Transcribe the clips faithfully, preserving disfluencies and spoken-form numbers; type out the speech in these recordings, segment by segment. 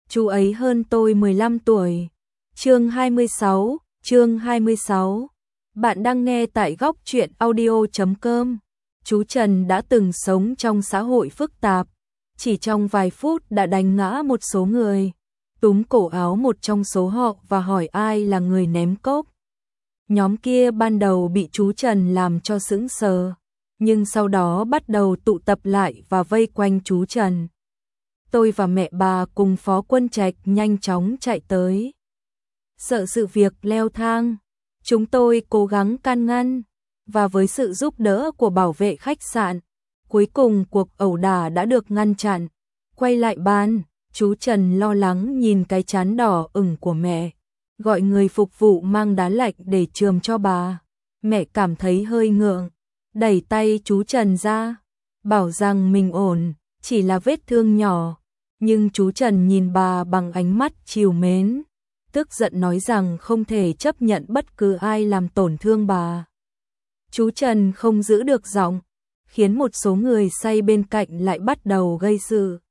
Chú ấy hơn tôi mười lăm tuổi. Chương hai mươi sáu, chương hai mươi sáu. Bạn đang nghe tại góc truyện audio chấm com. Chú Trần đã từng sống trong xã hội phức tạp, chỉ trong vài phút đã đánh ngã một số người, túm cổ áo một trong số họ và hỏi ai là người ném cốc. Nhóm kia ban đầu bị chú Trần làm cho sững sờ, nhưng sau đó bắt đầu tụ tập lại và vây quanh chú Trần. Tôi và mẹ bà cùng Phó Quân Trạch nhanh chóng chạy tới. Sợ sự việc leo thang, chúng tôi cố gắng can ngăn, và với sự giúp đỡ của bảo vệ khách sạn, cuối cùng cuộc ẩu đả đã được ngăn chặn. Quay lại bàn, chú Trần lo lắng nhìn cái trán đỏ ửng của mẹ, gọi người phục vụ mang đá lạnh để chườm cho bà. Mẹ cảm thấy hơi ngượng, đẩy tay chú Trần ra, bảo rằng mình ổn, chỉ là vết thương nhỏ. Nhưng chú Trần nhìn bà bằng ánh mắt trìu mến, tức giận nói rằng không thể chấp nhận bất cứ ai làm tổn thương bà. Chú Trần không giữ được giọng, khiến một số người say bên cạnh lại bắt đầu gây sự.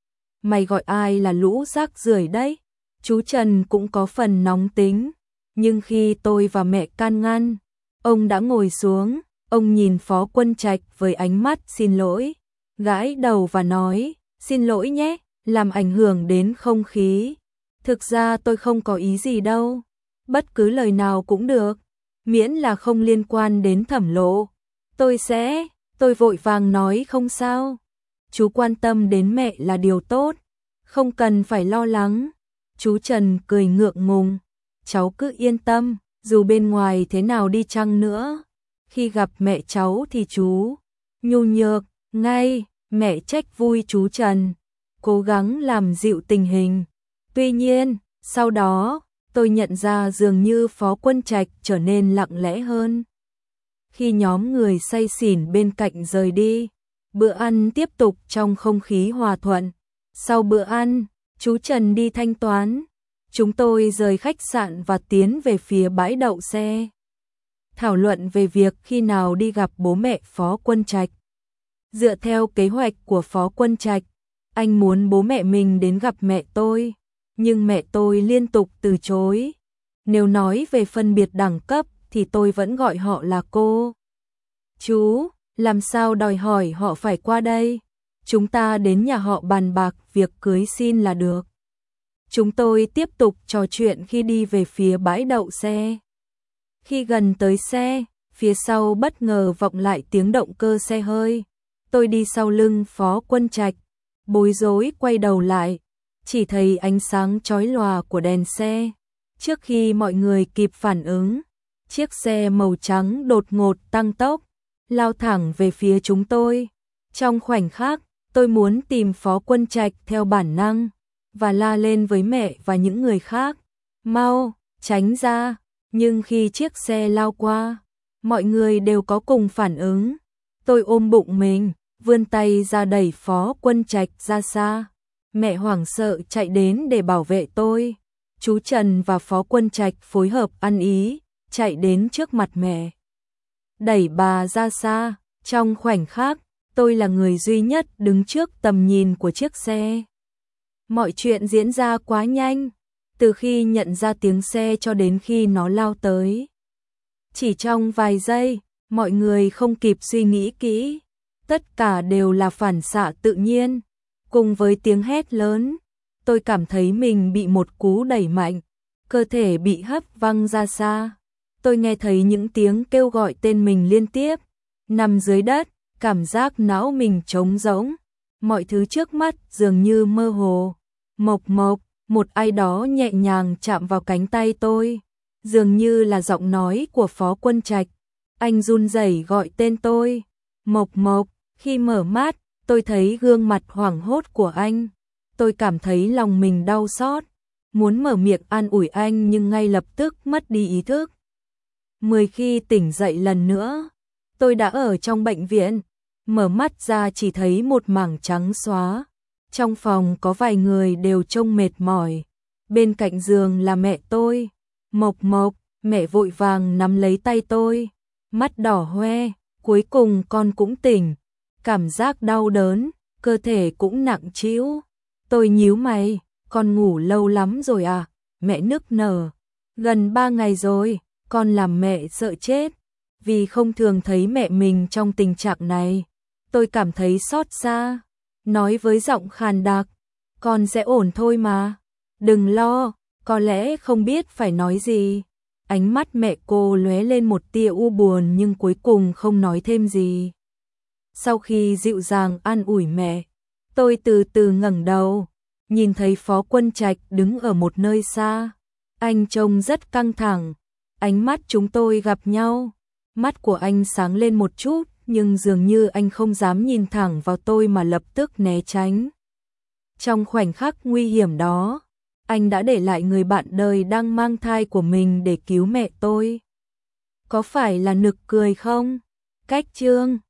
Mày gọi ai là lũ rác rưởi đấy? Chú Trần cũng có phần nóng tính, nhưng khi tôi và mẹ can ngăn, ông đã ngồi xuống, ông nhìn Phó Quân Trạch với ánh mắt xin lỗi, gãi đầu và nói, xin lỗi nhé, làm ảnh hưởng đến không khí. Thực ra tôi không có ý gì đâu, bất cứ lời nào cũng được, miễn là không liên quan đến Thẩm Lộ. Tôi sẽ, tôi vội vàng nói không sao. Chú quan tâm đến mẹ là điều tốt, không cần phải lo lắng. Chú Trần cười ngượng ngùng, cháu cứ yên tâm, dù bên ngoài thế nào đi chăng nữa, khi gặp mẹ cháu thì chú nhu nhược, ngay, mẹ trách vui chú Trần, cố gắng làm dịu tình hình. Tuy nhiên, sau đó, tôi nhận ra dường như Phó Quân Trạch trở nên lặng lẽ hơn. Khi nhóm người say xỉn bên cạnh rời đi, bữa ăn tiếp tục trong không khí hòa thuận. Sau bữa ăn, chú Trần đi thanh toán. Chúng tôi rời khách sạn và tiến về phía bãi đậu xe, thảo luận về việc khi nào đi gặp bố mẹ Phó Quân Trạch. Dựa theo kế hoạch của Phó Quân Trạch, anh muốn bố mẹ mình đến gặp mẹ tôi, nhưng mẹ tôi liên tục từ chối. Nếu nói về phân biệt đẳng cấp thì tôi vẫn gọi họ là cô. Chú, làm sao đòi hỏi họ phải qua đây? Chúng ta đến nhà họ bàn bạc việc cưới xin là được. Chúng tôi tiếp tục trò chuyện khi đi về phía bãi đậu xe. Khi gần tới xe, phía sau bất ngờ vọng lại tiếng động cơ xe hơi. Tôi đi sau lưng Phó Quân Trạch, bối rối quay đầu lại, chỉ thấy ánh sáng chói lòa của đèn xe. Trước khi mọi người kịp phản ứng, chiếc xe màu trắng đột ngột tăng tốc, lao thẳng về phía chúng tôi. Trong khoảnh khắc, tôi muốn tìm Phó Quân Trạch theo bản năng, và la lên với mẹ và những người khác, mau, tránh ra. Nhưng khi chiếc xe lao qua, mọi người đều có cùng phản ứng. Tôi ôm bụng mình, vươn tay ra đẩy Phó Quân Trạch ra xa. Mẹ hoảng sợ chạy đến để bảo vệ tôi. Chú Trần và Phó Quân Trạch phối hợp ăn ý, chạy đến trước mặt mẹ, đẩy bà ra xa. Trong khoảnh khắc, tôi là người duy nhất đứng trước tầm nhìn của chiếc xe. Mọi chuyện diễn ra quá nhanh, từ khi nhận ra tiếng xe cho đến khi nó lao tới. Chỉ trong vài giây, mọi người không kịp suy nghĩ kỹ, tất cả đều là phản xạ tự nhiên. Cùng với tiếng hét lớn, tôi cảm thấy mình bị một cú đẩy mạnh, cơ thể bị hất văng ra xa. Tôi nghe thấy những tiếng kêu gọi tên mình liên tiếp, nằm dưới đất, cảm giác não mình trống rỗng, mọi thứ trước mắt dường như mơ hồ. Mộc Mộc, một ai đó nhẹ nhàng chạm vào cánh tay tôi, dường như là giọng nói của Phó Quân Trạch. Anh run rẩy gọi tên tôi, Mộc Mộc. Khi mở mắt, tôi thấy gương mặt hoảng hốt của anh. Tôi cảm thấy lòng mình đau xót, muốn mở miệng an ủi anh nhưng ngay lập tức mất đi ý thức. Mười khi tỉnh dậy lần nữa, tôi đã ở trong bệnh viện, mở mắt ra chỉ thấy một mảng trắng xóa. Trong phòng có vài người đều trông mệt mỏi, bên cạnh giường là mẹ tôi. Mộc Mộc, mẹ vội vàng nắm lấy tay tôi, mắt đỏ hoe, cuối cùng con cũng tỉnh. Cảm giác đau đớn, cơ thể cũng nặng trĩu. Tôi nhíu mày, con ngủ lâu lắm rồi à? Mẹ nức nở. Gần ba ngày rồi, con làm mẹ sợ chết. Vì không thường thấy mẹ mình trong tình trạng này. Tôi cảm thấy xót xa. Nói với giọng khàn đặc. Con sẽ ổn thôi mà. Đừng lo, có lẽ không biết phải nói gì. Ánh mắt mẹ cô lóe lên một tia u buồn nhưng cuối cùng không nói thêm gì. Sau khi dịu dàng an ủi mẹ, tôi từ từ ngẩng đầu, nhìn thấy Phó Quân Trạch đứng ở một nơi xa. Anh trông rất căng thẳng, ánh mắt chúng tôi gặp nhau. Mắt của anh sáng lên một chút, nhưng dường như anh không dám nhìn thẳng vào tôi mà lập tức né tránh. Trong khoảnh khắc nguy hiểm đó, anh đã để lại người bạn đời đang mang thai của mình để cứu mẹ tôi. Có phải là nực cười không? Cách chương